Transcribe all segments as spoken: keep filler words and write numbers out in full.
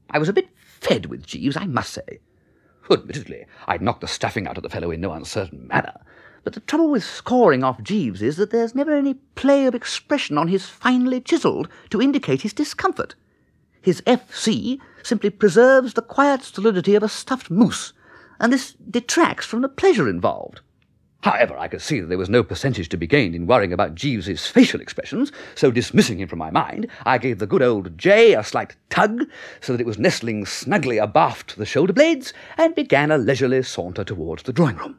I was a bit fed with Jeeves, I must say. Admittedly, I'd knocked the stuffing out of the fellow in no uncertain manner, but the trouble with scoring off Jeeves is that there's never any play of expression on his finely chiselled to indicate his discomfort. His F C simply preserves the quiet stolidity of a stuffed moose, and this detracts from the pleasure involved. However, I could see that there was no percentage to be gained in worrying about Jeeves's facial expressions, so dismissing him from my mind, I gave the good old J a slight tug, so that it was nestling snugly abaft the shoulder blades, and began a leisurely saunter towards the drawing-room.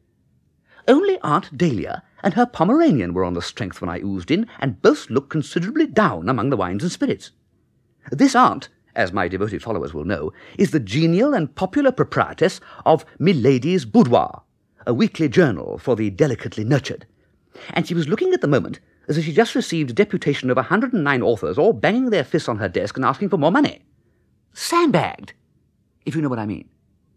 Only Aunt Dahlia and her Pomeranian were on the strength when I oozed in, and both looked considerably down among the wines and spirits. This aunt, as my devoted followers will know, is the genial and popular proprietress of Milady's Boudoir, a weekly journal for the delicately nurtured, and she was looking at the moment as if she just received a deputation of a hundred and nine authors all banging their fists on her desk and asking for more money. Sandbagged, if you know what I mean.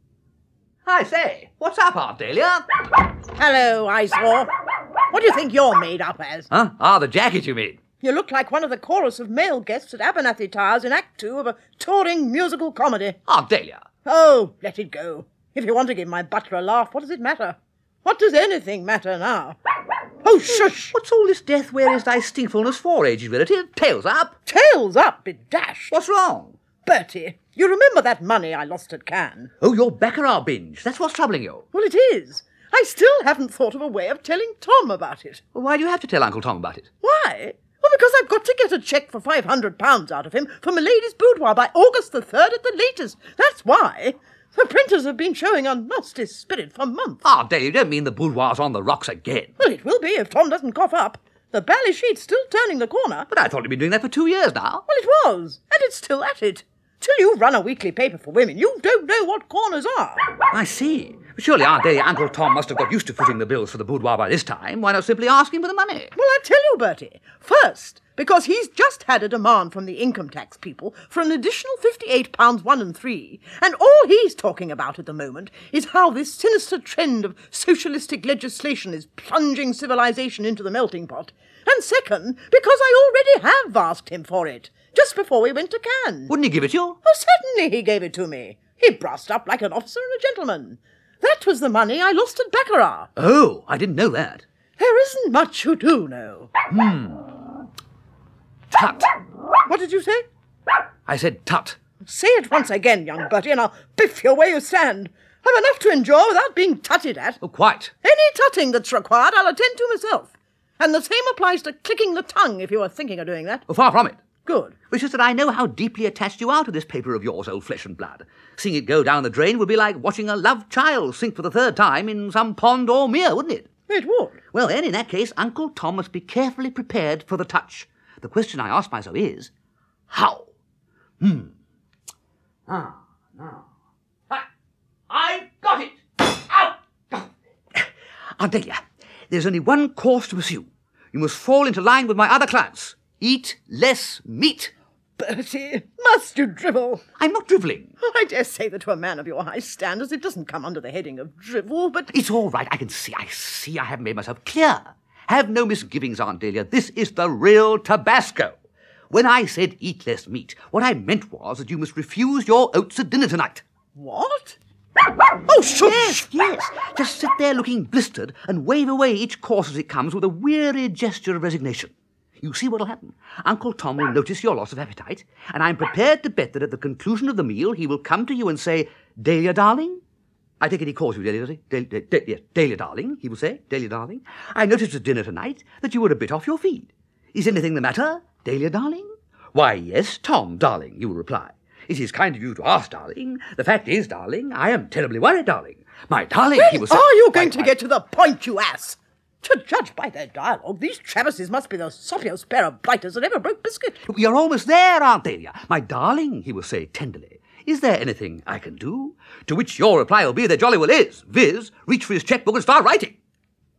I say, what's up, Aunt Dahlia? Hello, Eyesore. What do you think you're made up as? Huh? Ah, the jacket, you mean? You look like one of the chorus of male guests at Abernathy Towers in Act Two of a touring musical comedy. Aunt Dahlia. Oh, let it go. If you want to give my butler a laugh, what does it matter? What does anything matter now? Oh, shush! What's all this death where is thy stinkfulness for, aged relative? Tails up? Tails up, be dashed! What's wrong? Bertie, you remember that money I lost at Cannes? Oh, your Baccarat binge. That's what's troubling you. Well, it is. I still haven't thought of a way of telling Tom about it. Well, why do you have to tell Uncle Tom about it? Why? Well, because I've got to get a cheque for five hundred pounds out of him for Milady's Boudoir by August the third at the latest. That's why. The printers have been showing a nasty spirit for months. Ah, Dave, you don't mean the boudoir's on the rocks again? Well, it will be if Tom doesn't cough up. The bally sheet's still turning the corner. But I thought you'd been doing that for two years now. Well, it was, and it's still at it. Till you run a weekly paper for women, you don't know what corners are. I see. Surely, Aunt Dahlia, Uncle Tom must have got used to footing the bills for the boudoir by this time. Why not simply ask him for the money? Well, I tell you, Bertie. First, because he's just had a demand from the income tax people for an additional fifty-eight pounds one and three, and all he's talking about at the moment is how this sinister trend of socialistic legislation is plunging civilization into the melting pot. And second, because I already have asked him for it, just before we went to Cannes. Wouldn't he give it you? Oh, certainly he gave it to me. He brassed up like an officer and a gentleman. That was the money I lost at Baccarat. Oh, I didn't know that. There isn't much you do know. Hmm. Tut. What did you say? I said tut. Say it once again, young Bertie, and I'll biff you where you stand. I've enough to enjoy without being tutted at. Oh, quite. Any tutting that's required, I'll attend to myself. And the same applies to clicking the tongue if you were thinking of doing that. Oh, far from it. Good. It's just that I know how deeply attached you are to this paper of yours, old flesh and blood. Seeing it go down the drain would be like watching a loved child sink for the third time in some pond or mere, wouldn't it? It would. Well, then, in that case, Uncle Tom must be carefully prepared for the touch. The question I ask myself is, how? Hmm. Ah, no. Ah, I've got it! Out! Aunt Dahlia, there's only one course to pursue. You must fall into line with my other clients. Eat less meat. Bertie, must you drivel? I'm not drivelling. I dare say that to a man of your high standards it doesn't come under the heading of drivel, but... It's all right. I can see, I see I haven't made myself clear. Have no misgivings, Aunt Dahlia. This is the real Tabasco. When I said eat less meat, what I meant was that you must refuse your oats at dinner tonight. What? Oh, shush! Yes, yes. Just sit there looking blistered and wave away each course as it comes with a weary gesture of resignation. You see what'll happen. Uncle Tom will notice your loss of appetite, and I'm prepared to bet that at the conclusion of the meal he will come to you and say, Dahlia, darling? I take it he calls you Dahlia, does he? Dahlia, Dahlia, Dahlia, darling, he will say. Dahlia, darling. I noticed at dinner tonight that you were a bit off your feed. Is anything the matter, Dahlia, darling? Why, yes, Tom, darling, you will reply. It is kind of you to ask, darling. The fact is, darling, I am terribly worried, darling. My darling, when he will say... are you going why, to why, get to the point, you ass? To judge by their dialogue, these Travises must be the soppiest pair of blighters that ever broke biscuit. We are almost there, Aunt Dahlia. My darling, he will say tenderly, is there anything I can do? To which your reply will be there jolly well is, viz., reach for his checkbook and start writing.